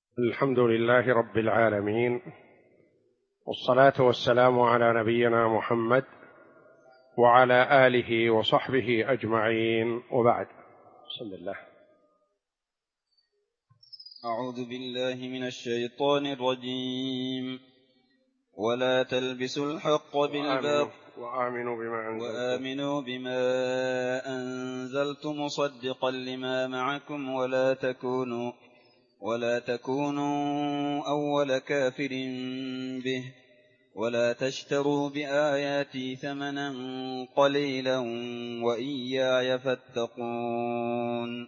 الحمد لله رب العالمين، والصلاة والسلام على نبينا محمد وعلى آله وصحبه أجمعين، وبعد. بسم الله. أعوذ بالله من الشيطان الرجيم. ولا تلبسوا الحق بالباطل وآمنوا بما أنزلت مصدقا لما معكم ولا تكونوا أول كافر به ولا تشتروا بآياتي ثمنا قليلا وإياي فاتقون.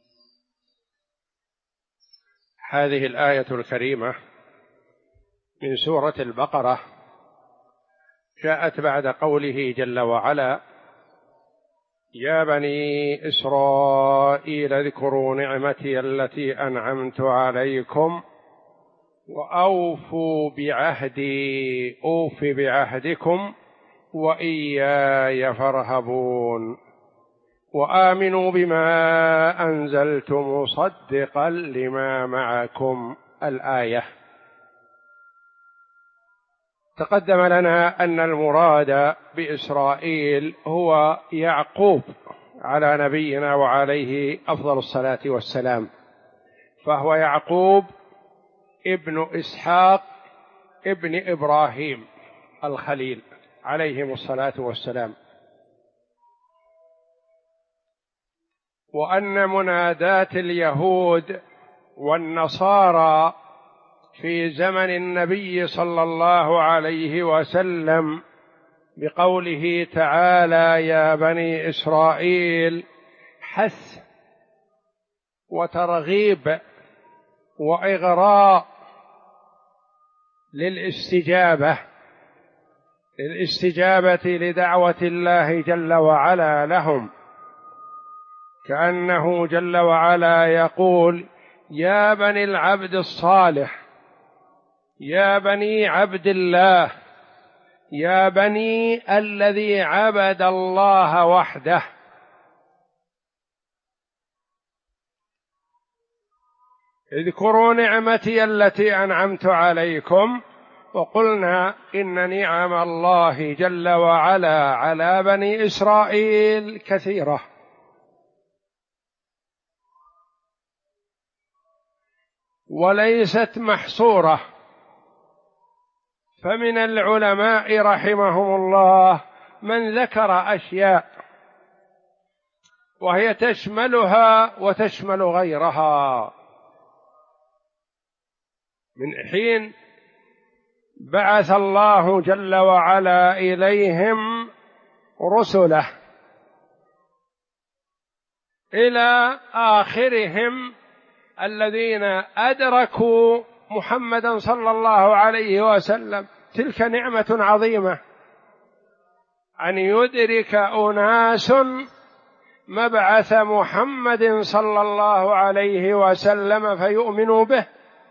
هذه الآية الكريمة من سورة البقرة جاءت بعد قوله جل وعلا: يا بني إسرائيل اذكروا نعمتي التي أنعمت عليكم وأوفوا بعهدي أوف بعهدكم وإياي فارهبون وآمنوا بما أنزلت مصدقا لما معكم. الآية. تقدم لنا أن المراد بإسرائيل هو يعقوب على نبينا وعليه أفضل الصلاة والسلام، فهو يعقوب ابن إسحاق ابن إبراهيم الخليل عليهم الصلاة والسلام. وأن منادات اليهود والنصارى في زمن النبي صلى الله عليه وسلم بقوله تعالى: يا بني إسرائيل، حث وترغيب وإغراء للاستجابة لدعوة الله جل وعلا لهم، كأنه جل وعلا يقول: يا بني العبد الصالح، يا بني عبد الله، يا بني الذي عبد الله وحده. اذكروا نعمتي التي أنعمت عليكم. وقلنا إن نعم الله جل وعلا على بني إسرائيل كثيرة، وليست محصورة. فمن العلماء رحمهم الله من ذكر أشياء وهي تشملها وتشمل غيرها، من حين بعث الله جل وعلا إليهم رسله إلى آخرهم الذين أدركوا محمدا صلى الله عليه وسلم. تلك نعمة عظيمة أن يدرك أناس مبعث محمد صلى الله عليه وسلم فيؤمنوا به.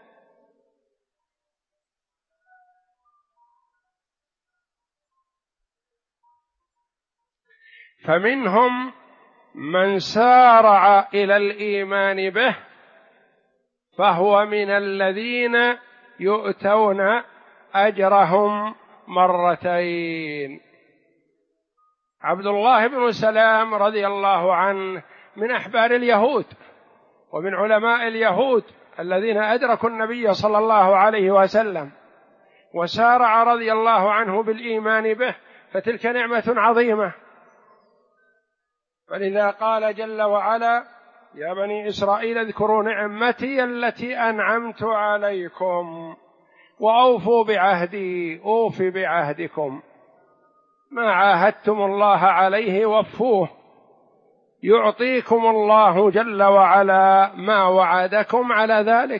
فمنهم من سارع إلى الإيمان به، فهو من الذين يؤتون أجرهم مرتين. عبد الله بن سلام رضي الله عنه من أحبار اليهود ومن علماء اليهود الذين أدركوا النبي صلى الله عليه وسلم، وسارع رضي الله عنه بالإيمان به، فتلك نعمة عظيمة. فلذا قال جل وعلا: يا بني إسرائيل اذكروا نعمتي التي أنعمت عليكم وأوفوا بعهدي أوف بعهدكم. ما عاهدتم الله عليه وفوه، يعطيكم الله جل وعلا ما وعدكم على ذلك.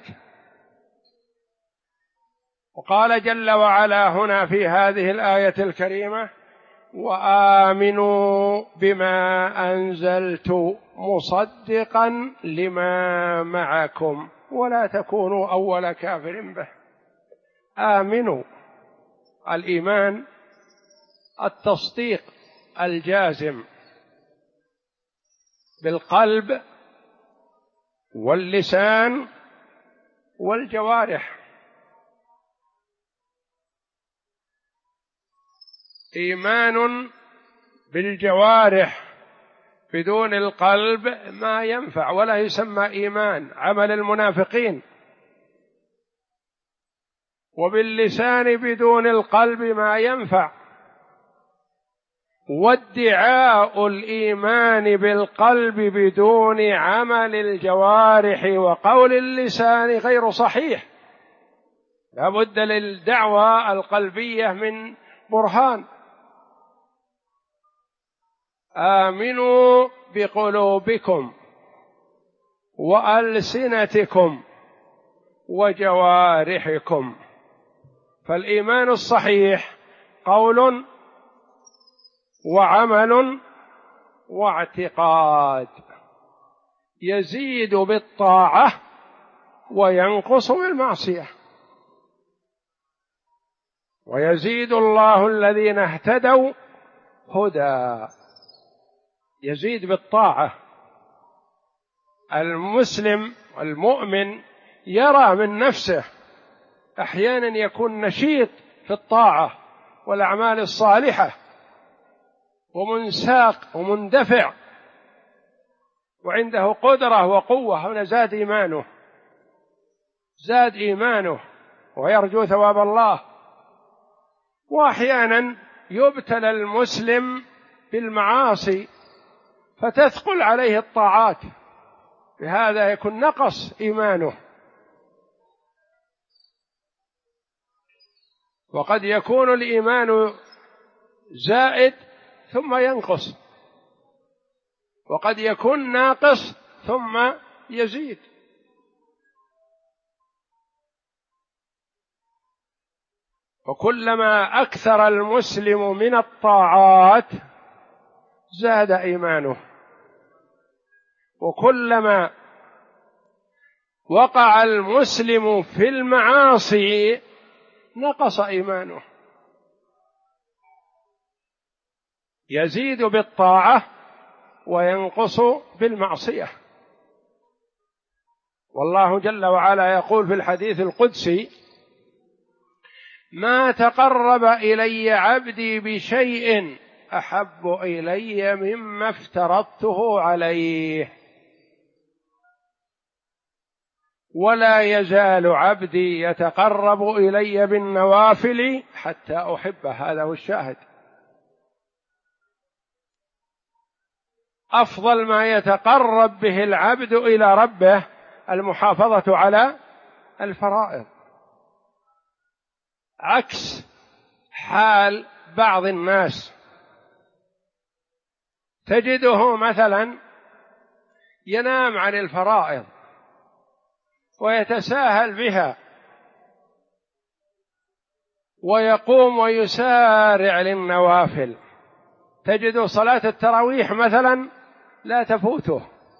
وقال جل وعلا هنا في هذه الآية الكريمة: وآمنوا بما أنزلت مصدقا لما معكم ولا تكونوا أول كافر به. آمنوا، الإيمان التصديق الجازم بالقلب واللسان والجوارح. إيمان بالجوارح بدون القلب ما ينفع، ولا يسمى إيمان، عمل المنافقين. وباللسان بدون القلب ما ينفع، وادعاء الإيمان بالقلب بدون عمل الجوارح وقول اللسان غير صحيح، لا بد للدعوة القلبية من برهان. آمنوا بقلوبكم وألسنتكم وجوارحكم. فالإيمان الصحيح قول وعمل واعتقاد، يزيد بالطاعة وينقص بالمعصية. ويزيد الله الذين اهتدوا هدى، يزيد بالطاعة. المسلم المؤمن يرى من نفسه أحيانا يكون نشيط في الطاعة والأعمال الصالحة ومنساق ومندفع وعنده قدرة وقوة، هنا زاد إيمانه ويرجو ثواب الله. وأحيانا يبتلى المسلم بالمعاصي فتثقل عليه الطاعات، بهذا يكون نقص إيمانه. وقد يكون الإيمان زائد ثم ينقص، وقد يكون ناقص ثم يزيد. وكلما أكثر المسلم من الطاعات زاد إيمانه، وكلما وقع المسلم في المعاصي نقص إيمانه. يزيد بالطاعة وينقص بالمعصية. والله جل وعلا يقول في الحديث القدسي: ما تقرب إلي عبدي بشيء أحب إلي مما افترضته عليه، ولا يزال عبدي يتقرب إلي بالنوافل حتى أحبه. هذا هو الشاهد. أفضل ما يتقرب به العبد إلى ربه المحافظة على الفرائض، عكس حال بعض الناس. تجده مثلا ينام عن الفرائض ويتساهل بها، ويقوم ويسارع للنوافل. تجد صلاة التراويح مثلا لا تفوته،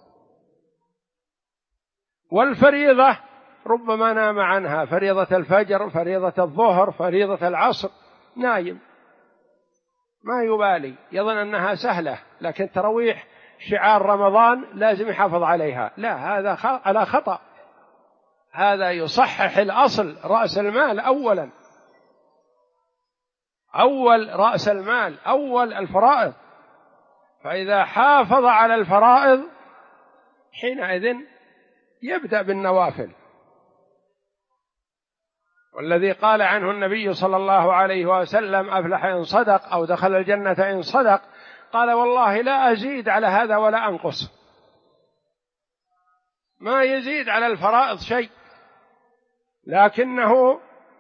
والفريضة ربما نام عنها، فريضة الفجر، فريضة الظهر، فريضة العصر، نايم ما يبالي، يظن أنها سهلة. لكن تراويح شعار رمضان لازم يحافظ عليها، لا، هذا على خطأ. هذا يصحح الأصل، رأس المال أولا، أول رأس المال، أول الفرائض. فإذا حافظ على الفرائض حينئذ يبدأ بالنوافل. والذي قال عنه النبي صلى الله عليه وسلم: أفلح إن صدق أو دخل الجنة إن صدق، قال: والله لا أزيد على هذا ولا أنقص. ما يزيد على الفرائض شيء، لكنه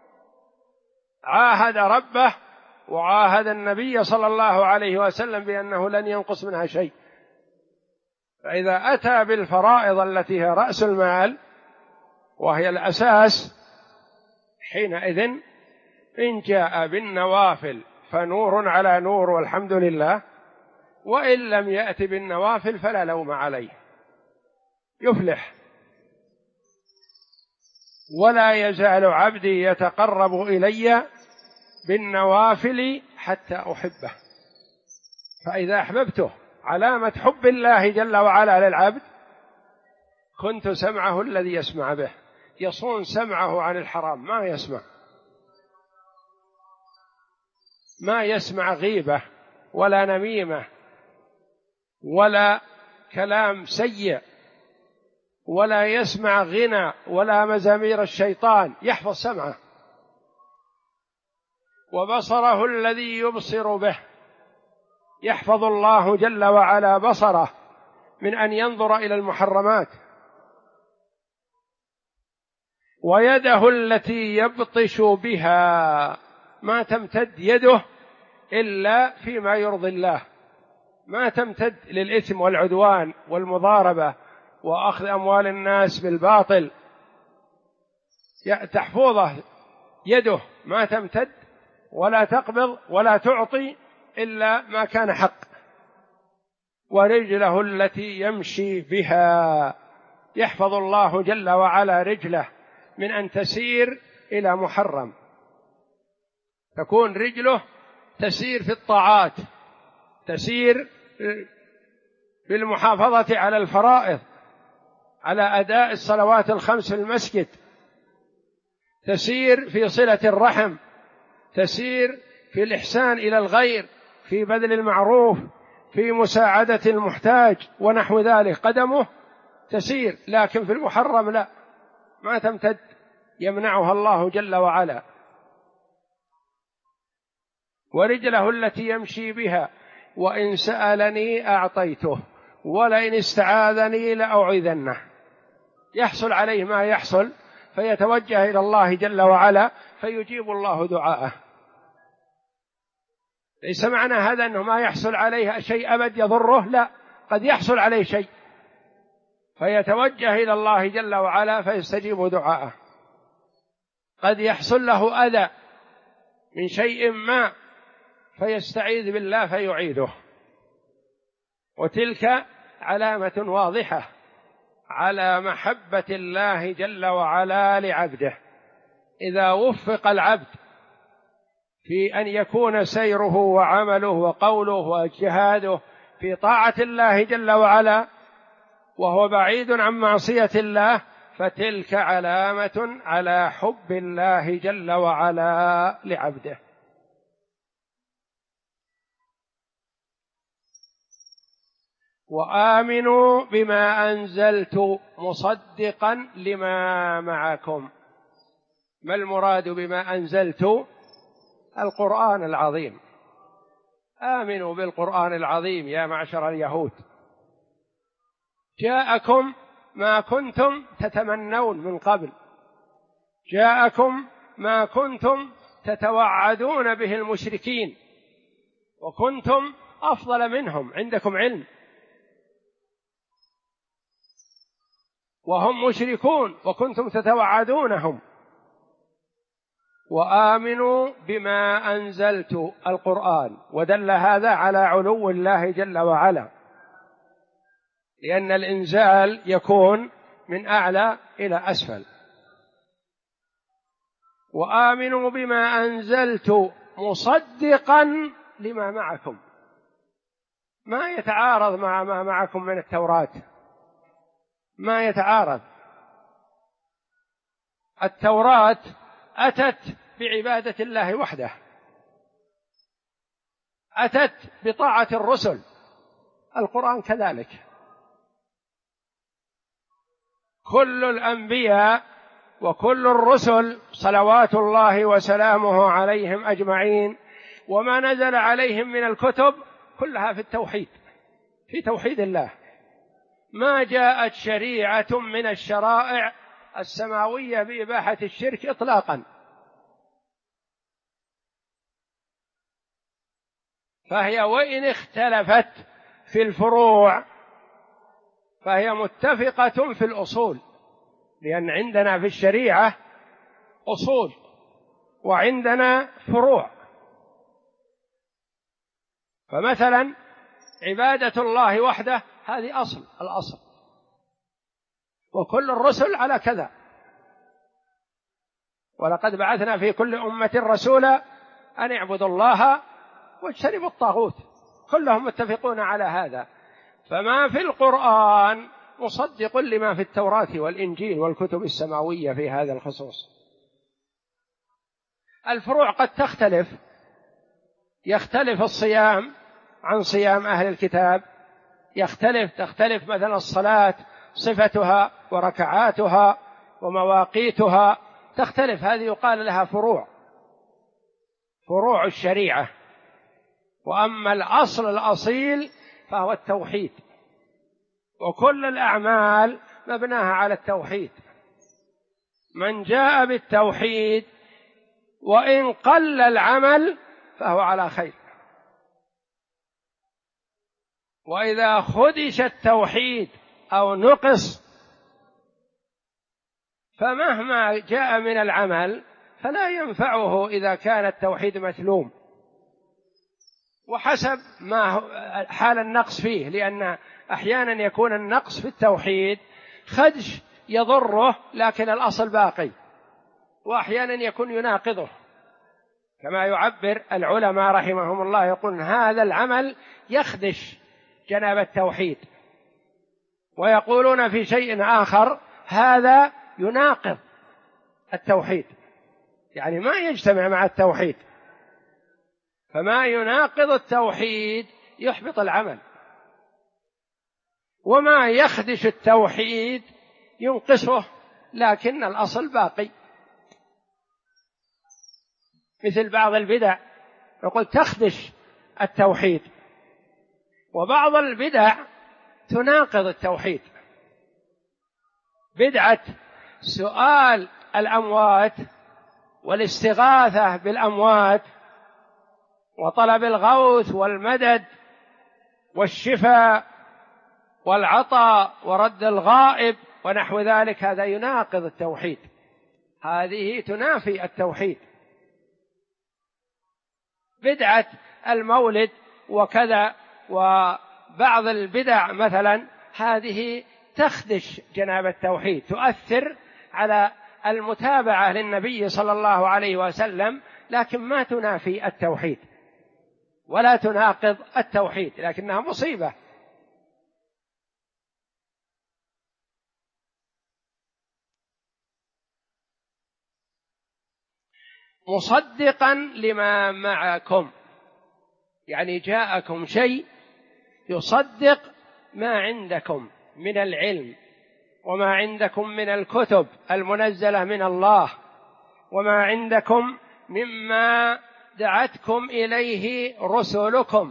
عاهد ربه وعاهد النبي صلى الله عليه وسلم بأنه لن ينقص منها شيء. فإذا أتى بالفرائض التي هي رأس المال وهي الأساس، حينئذ إن جاء بالنوافل فنور على نور والحمد لله، وإن لم يأت بالنوافل فلا لوم عليه، يفلح. ولا يزال عبدي يتقرب إلي بالنوافل حتى أحبه. فإذا أحببته، علامة حب الله جل وعلا للعبد: كنت سمعه الذي يسمع به، يصون سمعه عن الحرام، ما يسمع غيبة ولا نميمة ولا كلام سيء، ولا يسمع غنى ولا مزامير الشيطان، يحفظ سمعه. وبصره الذي يبصر به، يحفظ الله جل وعلا بصره من أن ينظر إلى المحرمات. ويده التي يبطش بها، ما تمتد يده إلا فيما يرضي الله، ما تمتد للإثم والعدوان والمضاربة وأخذ أموال الناس بالباطل، تحفظه يده، ما تمتد ولا تقبض ولا تعطي إلا ما كان حق. ورجله التي يمشي بها، يحفظ الله جل وعلا رجله من أن تسير إلى محرم، تكون رجله تسير في الطاعات، تسير بالمحافظة على الفرائض، على أداء الصلوات الخمس في المسجد، تسير في صلة الرحم، تسير في الإحسان إلى الغير، في بذل المعروف، في مساعدة المحتاج ونحو ذلك. قدمه تسير، لكن في المحرم لا، ما تمتد، يمنعها الله جل وعلا. ورجله التي يمشي بها، وإن سألني أعطيته ولئن استعاذني لأعيذنه. يحصل عليه ما يحصل فيتوجه إلى الله جل وعلا فيجيب الله دعاءه. ليس معنى هذا أنه ما يحصل عليه شيء أبد يضره، لا، قد يحصل عليه شيء فيتوجه إلى الله جل وعلا فيستجيب دعاءه. قد يحصل له أذى من شيء ما فيستعيذ بالله فيعيده. وتلك علامة واضحة على محبة الله جل وعلا لعبده. إذا وفق العبد في أن يكون سيره وعمله وقوله واجتهاده في طاعة الله جل وعلا وهو بعيد عن معصية الله، فتلك علامة على حب الله جل وعلا لعبده. وآمنوا بما أنزلت مصدقا لما معكم. ما المراد بما أنزلت؟ القرآن العظيم. آمنوا بالقرآن العظيم يا معشر اليهود، جاءكم ما كنتم تتمنون من قبل، جاءكم ما كنتم تتوعدون به المشركين، وكنتم أفضل منهم، عندكم علم وهم مشركون وكنتم تتوعدونهم. وآمنوا بما أنزلت القرآن، ودل هذا على علو الله جل وعلا، لأن الإنزال يكون من أعلى إلى أسفل. وآمنوا بما أنزلت مصدقا لما معكم، ما يتعارض مع ما معكم من التوراة، ما يتعارض. التوراة أتت بعبادة الله وحده، أتت بطاعة الرسل، القرآن كذلك. كل الأنبياء وكل الرسل صلوات الله وسلامه عليهم أجمعين وما نزل عليهم من الكتب كلها في التوحيد، في توحيد الله. ما جاءت شريعة من الشرائع السماوية بإباحة الشرك إطلاقا، فهي وإن اختلفت في الفروع فهي متفقة في الأصول، لأن عندنا في الشريعة أصول وعندنا فروع. فمثلا عبادة الله وحده هذه الأصل، وكل الرسل على كذا. ولقد بعثنا في كل أمة رسولا أن اعبدوا الله واجتنبوا الطاغوت، كلهم متفقون على هذا. فما في القرآن مصدق لما في التوراة والإنجيل والكتب السماوية في هذا الخصوص. الفروع قد تختلف، يختلف الصيام عن صيام أهل الكتاب، تختلف مثلا الصلاة صفتها وركعاتها ومواقيتها تختلف، هذه يقال لها فروع الشريعة. وأما الأصل الأصيل فهو التوحيد، وكل الأعمال مبناها على التوحيد. من جاء بالتوحيد وإن قل العمل فهو على خير، وإذا خدش التوحيد أو نقص فمهما جاء من العمل فلا ينفعه إذا كان التوحيد مثلوم، وحسب ما حال النقص فيه، لأن أحيانا يكون النقص في التوحيد خدش يضره لكن الأصل باقي، وأحيانا يكون يناقضه، كما يعبر العلماء رحمهم الله يقول هذا العمل يخدش جناب التوحيد، ويقولون في شيء آخر هذا يناقض التوحيد، يعني ما يجتمع مع التوحيد. فما يناقض التوحيد يحبط العمل، وما يخدش التوحيد ينقصه لكن الأصل باقي. مثل بعض البدع يقول تخدش التوحيد، وبعض البدع تناقض التوحيد. بدعة سؤال الأموات والاستغاثة بالأموات وطلب الغوث والمدد والشفاء والعطاء ورد الغائب ونحو ذلك، هذا يناقض التوحيد، هذه تنافي التوحيد. بدعة المولد وكذا وبعض البدع مثلا هذه تخدش جناب التوحيد، تؤثر على المتابعة للنبي صلى الله عليه وسلم، لكن ما تنافي التوحيد ولا تناقض التوحيد، لكنها مصيبة. مصدقا لما معكم، يعني جاءكم شيء يصدق ما عندكم من العلم وما عندكم من الكتب المنزلة من الله وما عندكم مما دعتكم إليه رسلكم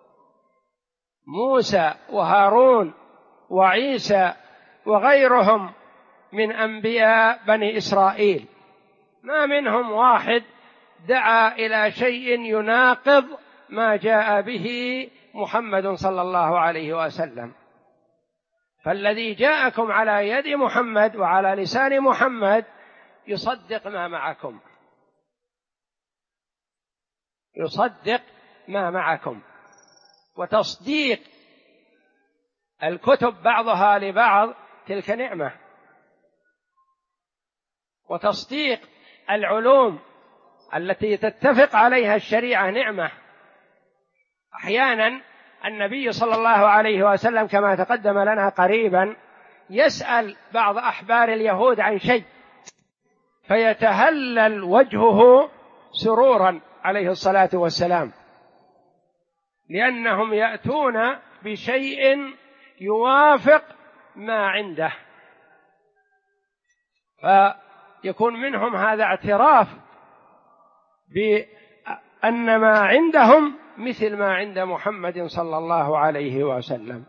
موسى وهارون وعيسى وغيرهم من أنبياء بني إسرائيل، ما منهم واحد دعا إلى شيء يناقض ما جاء به محمد صلى الله عليه وسلم. فالذي جاءكم على يد محمد وعلى لسان محمد يصدق ما معكم، يصدق ما معكم. وتصديق الكتب بعضها لبعض تلك نعمة، وتصديق العلوم التي تتفق عليها الشريعة نعمة. أحيانا النبي صلى الله عليه وسلم كما تقدم لنا قريبا يسأل بعض أحبار اليهود عن شيء فيتهلل وجهه سرورا عليه الصلاة والسلام، لأنهم يأتون بشيء يوافق ما عنده، فيكون منهم هذا اعتراف بأن ما عندهم مثل ما عند محمد صلى الله عليه وسلم.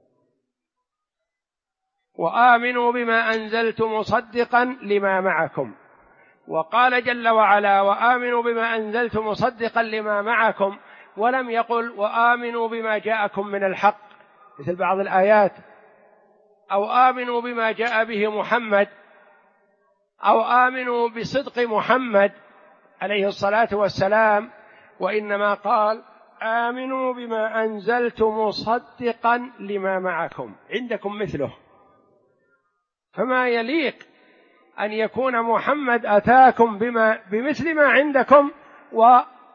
وآمنوا بما أنزلت مصدقا لما معكم، وقال جل وعلا وآمنوا بما أنزلت مصدقا لما معكم، ولم يقل وآمنوا بما جاءكم من الحق مثل بعض الآيات، أو آمنوا بما جاء به محمد، أو آمنوا بصدق محمد عليه الصلاة والسلام، وإنما قال آمنوا بما أنزلت مصدقا لما معكم، عندكم مثله. فما يليق أن يكون محمد أتاكم بمثل ما عندكم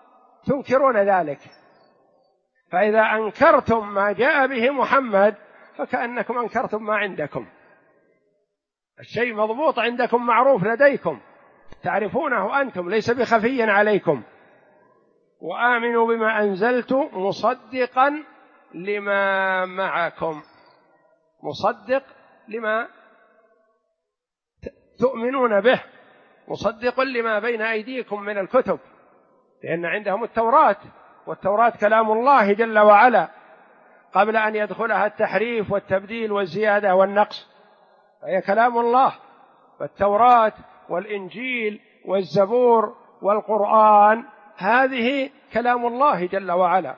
وتنكرون ذلك. فإذا أنكرتم ما جاء به محمد فكأنكم أنكرتم ما عندكم. الشيء مضبوط عندكم، معروف لديكم، تعرفونه أنتم، ليس بخفي عليكم. وآمنوا بما أنزلت مصدقا لما معكم، مصدق لما تؤمنون به، مصدق لما بين أيديكم من الكتب، لأن عندهم التوراة، والتوراة كلام الله جل وعلا قبل أن يدخلها التحريف والتبديل والزيادة والنقص، فهي كلام الله. فالتوراة والإنجيل والزبور والقرآن هذه كلام الله جل وعلا،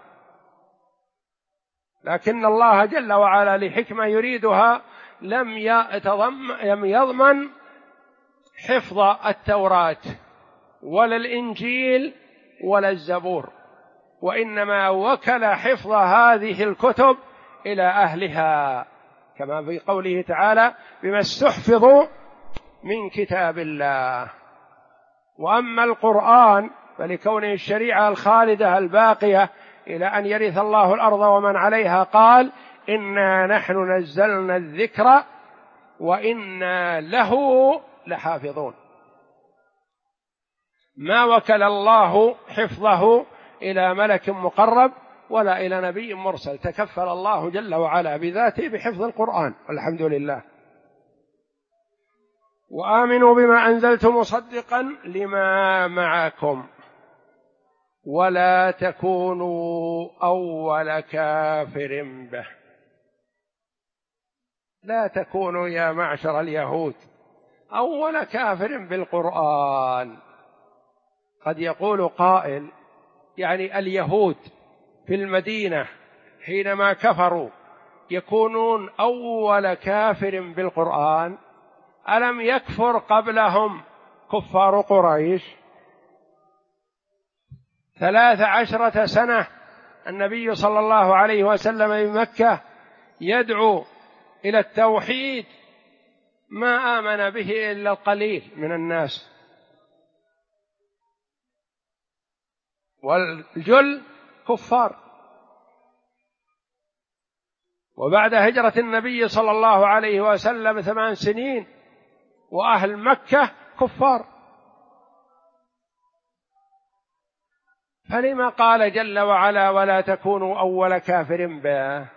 لكن الله جل وعلا لحكمة يريدها لم يضمن حفظ التوراة ولا الإنجيل ولا الزبور، وإنما وكل حفظ هذه الكتب إلى أهلها، كما في قوله تعالى: بما استحفظوا من كتاب الله. وأما القرآن فلكونه الشريعة الخالدة الباقية إلى أن يرث الله الأرض ومن عليها، قال: إنا نحن نزلنا الذكر وإنا له لحافظون. ما وكل الله حفظه إلى ملك مقرب ولا إلى نبي مرسل، تكفل الله جل وعلا بذاته بحفظ القرآن، والحمد لله. وآمنوا بما أنزلت مصدقا لما معكم ولا تكونوا أول كافر به. لا تكونوا يا معشر اليهود أول كافر بالقرآن. قد يقول قائل: يعني اليهود في المدينة حينما كفروا يكونون أول كافر بالقرآن؟ ألم يكفر قبلهم كفار قريش؟ 13 سنة النبي صلى الله عليه وسلم بمكة يدعو إلى التوحيد، ما آمن به إلا القليل من الناس، والجل كفار. وبعد هجرة النبي صلى الله عليه وسلم 8 سنين وأهل مكة كفار، فلما قال جل وعلا: ولا تكونوا أول كافر به؟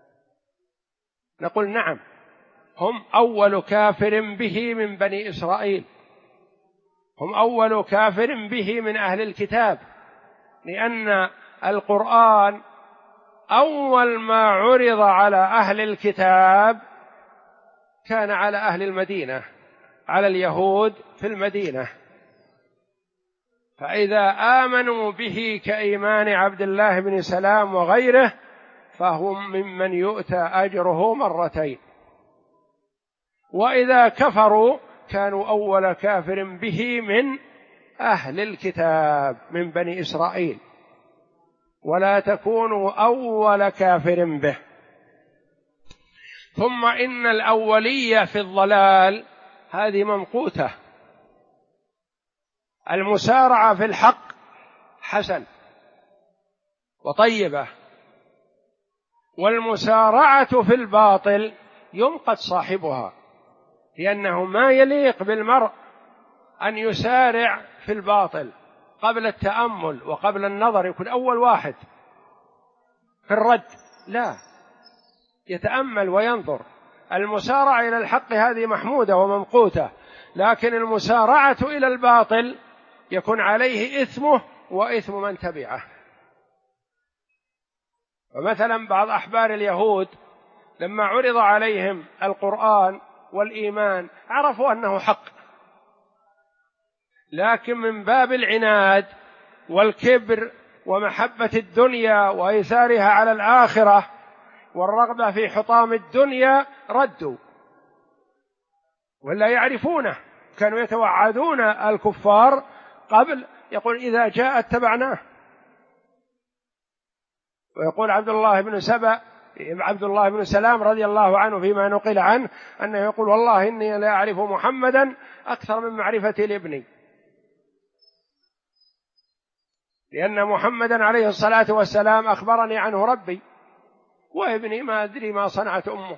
نقول: نعم، هم أول كافر به من بني إسرائيل، هم أول كافر به من أهل الكتاب، لأن القرآن أول ما عرض على أهل الكتاب كان على أهل المدينة، على اليهود في المدينة، فإذا آمنوا به كإيمان عبد الله بن سلام وغيره فهم ممن يؤتى أجره مرتين، وإذا كفروا كانوا أول كافر به من أهل الكتاب من بني إسرائيل. ولا تكونوا أول كافر به. ثم إن الأولية في الضلال هذه ممقوتة. المسارعة في الحق حسن وطيبة، والمسارعة في الباطل يمقت صاحبها، لأنه ما يليق بالمرء أن يسارع في الباطل قبل التأمل وقبل النظر، يكون أول واحد في الرد، لا، يتأمل وينظر. المسارعة إلى الحق هذه محمودة وممقوتة، لكن المسارعة إلى الباطل يكون عليه إثمه وإثم من تبعه. ومثلا بعض أحبار اليهود لما عرض عليهم القرآن والإيمان عرفوا أنه حق، لكن من باب العناد والكبر ومحبة الدنيا وإيثارها على الآخرة والرغبة في حطام الدنيا ردوا، ولا يعرفونه، كانوا يتوعدون الكفار قبل، يقول: إذا جاء اتبعناه. ويقول عبد الله بن سلام رضي الله عنه فيما نقل عنه أنه يقول: والله إني لا أعرف محمدا أكثر من معرفتي لابني، لأن محمدا عليه الصلاة والسلام أخبرني عنه ربي، وابني ما أدري ما صنعت أمه.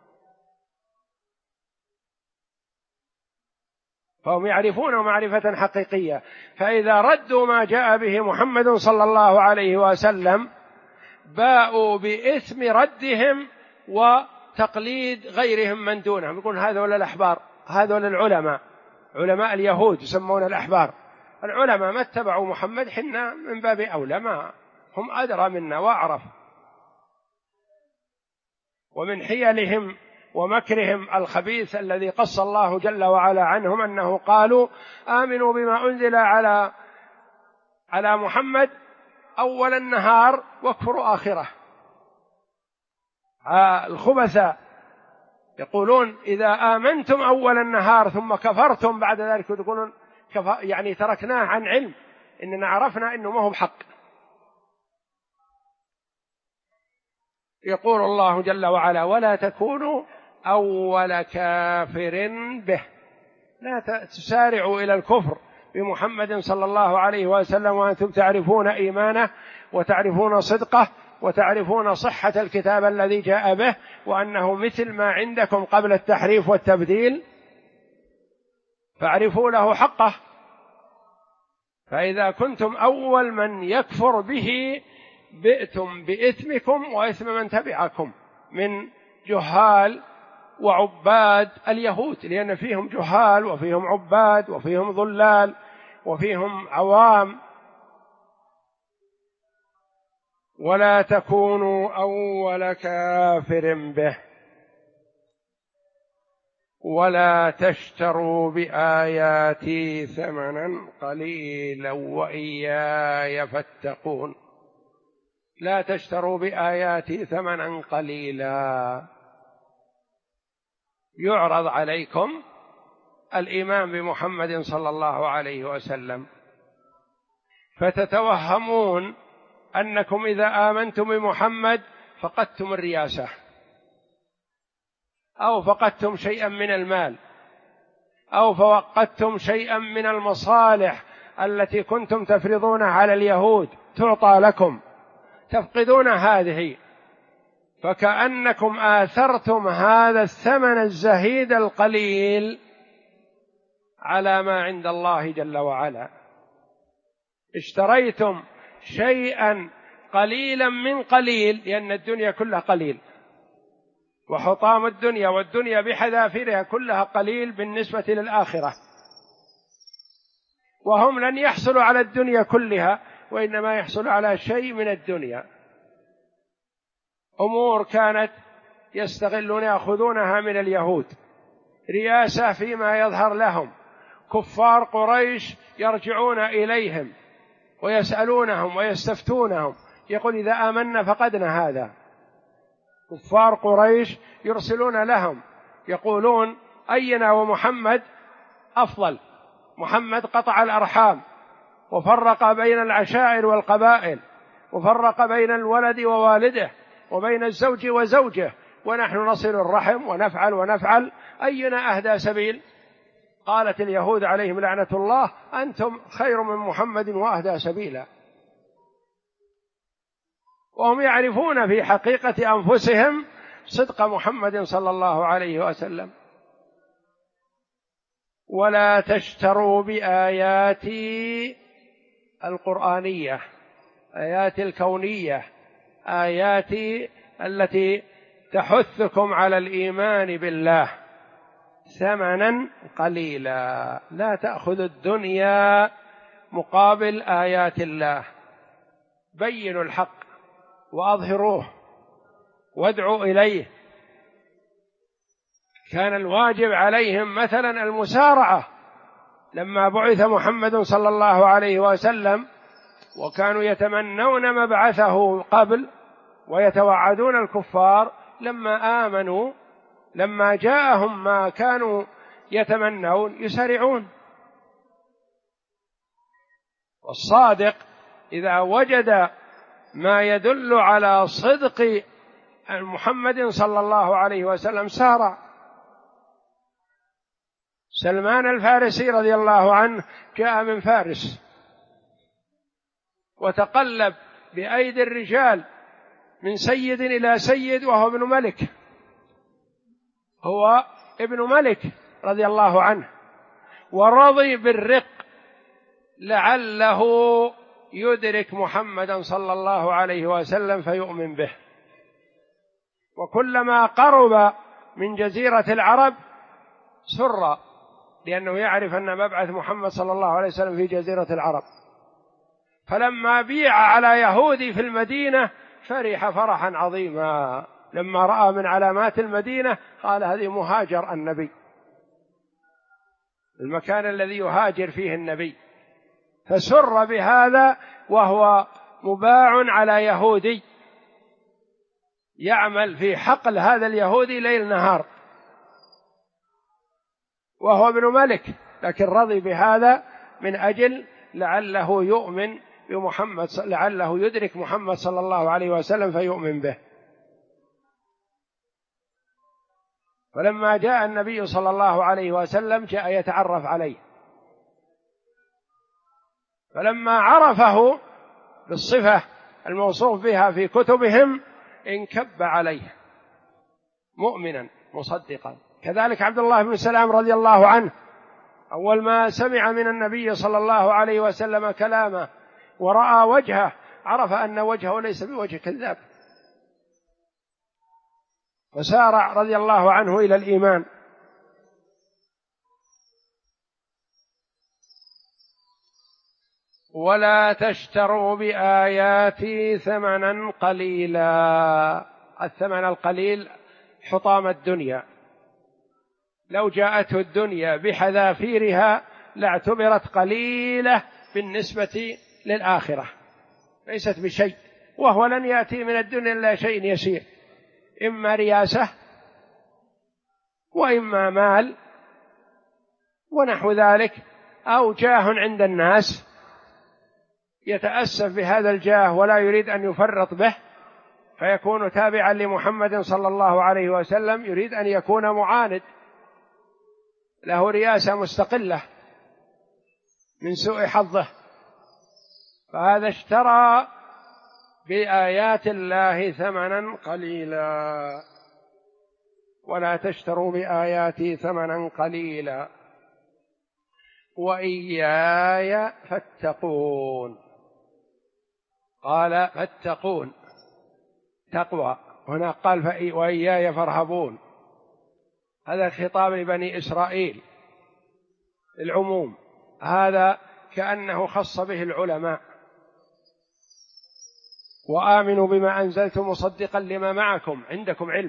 فهم يعرفونه معرفة حقيقية. فإذا ردوا ما جاء به محمد صلى الله عليه وسلم باءوا بإثم ردهم وتقليد غيرهم من دونهم. يقول هذول الأحبار، هذول العلماء، علماء اليهود يسمون الأحبار، العلماء ما اتبعوا محمد، حنا من باب أولى، ما هم أدرى منا وأعرف. ومن حيلهم ومكرهم الخبيث الذي قص الله جل وعلا عنهم أنه قالوا آمنوا بما أنزل على محمد أول النهار واكفروا آخره. الخبثاء يقولون إذا آمنتم أول النهار ثم كفرتم بعد ذلك، يقولون يعني تركناه عن علم، إننا عرفنا إنه ما هو بحق. يقول الله جل وعلا ولا تكونوا أول كافر به، لا تسارعوا إلى الكفر بمحمد صلى الله عليه وسلم وأنتم تعرفون إيمانه وتعرفون صدقه وتعرفون صحة الكتاب الذي جاء به، وأنه مثل ما عندكم قبل التحريف والتبديل، فاعرفوا له حقه. فإذا كنتم أول من يكفر به بئتم بإثمكم وإثم من تبعكم من جهال وعباد اليهود، لأن فيهم جهال وفيهم عباد وفيهم ضلال وفيهم عوام. ولا تكونوا أول كافر به ولا تشتروا بآياتي ثمنا قليلا وإياي فاتقون. لا تشتروا بآياتي ثمنا قليلا. يعرض عليكم الإيمان بمحمد صلى الله عليه وسلم فتتوهمون أنكم إذا آمنتم بمحمد فقدتم الرياسة أو فقدتم شيئا من المال أو فقدتم شيئا من المصالح التي كنتم تفرضونها على اليهود تعطى لكم، تفقدون هذه، فكأنكم آثرتم هذا الثمن الزهيد القليل على ما عند الله جل وعلا. اشتريتم شيئا قليلا من قليل، لأن الدنيا كلها قليل، وحطام الدنيا والدنيا بحذافيرها كلها قليل بالنسبة للآخرة، وهم لن يحصلوا على الدنيا كلها، وإنما يحصلوا على شيء من الدنيا. أمور كانت يستغلون يأخذونها من اليهود، رياسة فيما يظهر لهم، كفار قريش يرجعون إليهم ويسألونهم ويستفتونهم، يقول إذا آمنا فقدنا هذا. كفار قريش يرسلون لهم يقولون أينا ومحمد أفضل، محمد قطع الأرحام وفرق بين العشائر والقبائل وفرق بين الولد ووالده وبين الزوج وزوجه، ونحن نصل الرحم ونفعل، أينا أهدى سبيل؟ قالت اليهود عليهم لعنة الله أنتم خير من محمد وأهدى سبيلا. وهم يعرفون في حقيقة أنفسهم صدق محمد صلى الله عليه وسلم. ولا تشتروا بآياتي القرآنية، آياتي الكونية، آياتي التي تحثكم على الإيمان بالله ثمنا قليلا. لا تأخذوا الدنيا مقابل آيات الله، بينوا الحق وأظهروه وادعوا إليه. كان الواجب عليهم مثلا المسارعة لما بعث محمد صلى الله عليه وسلم، وكانوا يتمنون مبعثه قبل ويتوعدون الكفار لما آمنوا، لما جاءهم ما كانوا يتمنون يسارعون. والصادق إذا وجد ما يدل على صدق محمد صلى الله عليه وسلم سارع. سلمان الفارسي رضي الله عنه جاء من فارس وتقلب بأيدي الرجال من سيد إلى سيد وهو ابن ملك، هو ابن ملك رضي الله عنه، ورضي بالرق لعله يدرك محمدا صلى الله عليه وسلم فيؤمن به. وكلما قرب من جزيرة العرب سر، لأنه يعرف أن مبعث محمد صلى الله عليه وسلم في جزيرة العرب. فلما بيع على يهودي في المدينة فرح فرحا عظيما، لما رأى من علامات المدينة قال هذه مهاجر النبي، المكان الذي يهاجر فيه النبي، فسر بهذا، وهو مباع على يهودي يعمل في حقل هذا اليهودي ليل نهار، وهو ابن ملك، لكن رضي بهذا من أجل لعله يؤمن بمحمد، لعله يدرك محمد صلى الله عليه وسلم فيؤمن به. فلما جاء النبي صلى الله عليه وسلم جاء يتعرف عليه، فلما عرفه بالصفة الموصوف بها في كتبهم انكب عليه مؤمنا مصدقا. كذلك عبد الله بن سلام رضي الله عنه أول ما سمع من النبي صلى الله عليه وسلم كلامه ورأى وجهه عرف أن وجهه ليس بوجه كذاب، وسارع رضي الله عنه إلى الإيمان. ولا تشتروا بآياتي ثمنا قليلا. الثمن القليل حطام الدنيا، لو جاءته الدنيا بحذافيرها لاعتبرت قليلة بالنسبة للآخرة، ليست بشيء، وهو لن يأتي من الدنيا إلا شيء يسير، إما رياسة وإما مال ونحو ذلك، أو جاه عند الناس يتأسف بهذا الجاه ولا يريد أن يفرط به فيكون تابعا لمحمد صلى الله عليه وسلم، يريد أن يكون معاند، له رياسة مستقلة من سوء حظه، فهذا اشترى بآيات الله ثمنا قليلا. ولا تشتروا بآياتي ثمنا قليلا وإياي فاتقون. قال فاتقون تقوى، هنا قال وإياي فارهبون، هذا خطاب لبني إسرائيل العموم، هذا كأنه خص به العلماء. وآمنوا بما أنزلت مصدقا لما معكم، عندكم علم،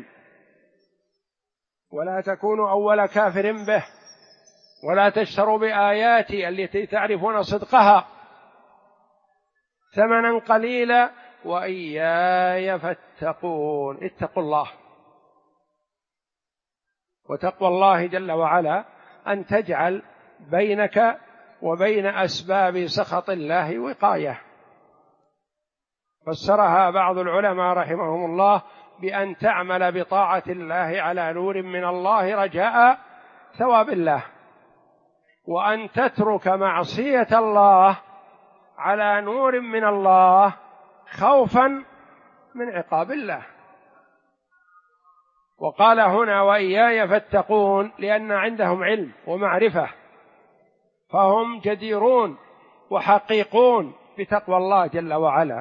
ولا تكونوا أول كافر به، ولا تشتروا بآياتي التي تعرفون صدقها ثمنا قليلا وإياي فاتقون. اتقوا الله، وتقوى الله جل وعلا أن تجعل بينك وبين أسباب سخط الله وقاية. فسرها بعض العلماء رحمهم الله بأن تعمل بطاعة الله على نور من الله رجاء ثواب الله، وأن تترك معصية الله على نور من الله خوفا من عقاب الله. وقال هنا وإياي فاتقون لأن عندهم علم ومعرفة، فهم جديرون وحقيقون بتقوى الله جل وعلا.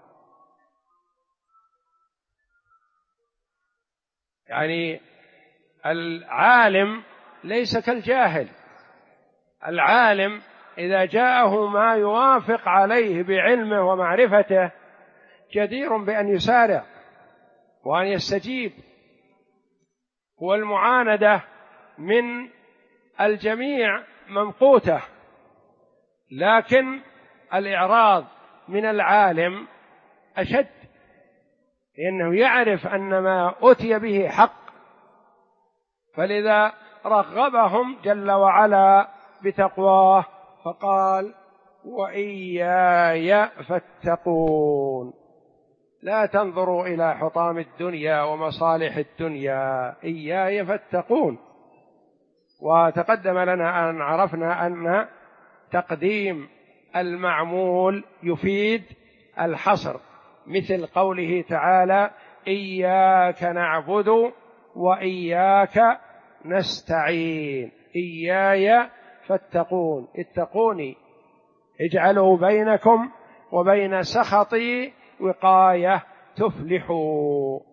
يعني العالم ليس كالجاهل، العالم إذا جاءه ما يوافق عليه بعلمه ومعرفته جدير بأن يسارع وأن يستجيب، والمعاندة من الجميع ممقوتة، لكن الإعراض من العالم أشد، لأنه يعرف أن ما أتي به حق، فلذا رغبهم جل وعلا بتقواه فقال وإياي فاتقون. لا تنظروا إلى حطام الدنيا ومصالح الدنيا، إياي فاتقون. وتقدم لنا أن عرفنا أن تقديم المعمول يفيد الحصر، مثل قوله تعالى إياك نعبد وإياك نستعين، إياي فاتقون، اتقوني، اجعلوا بينكم وبين سخطي وقاية تفلحوا.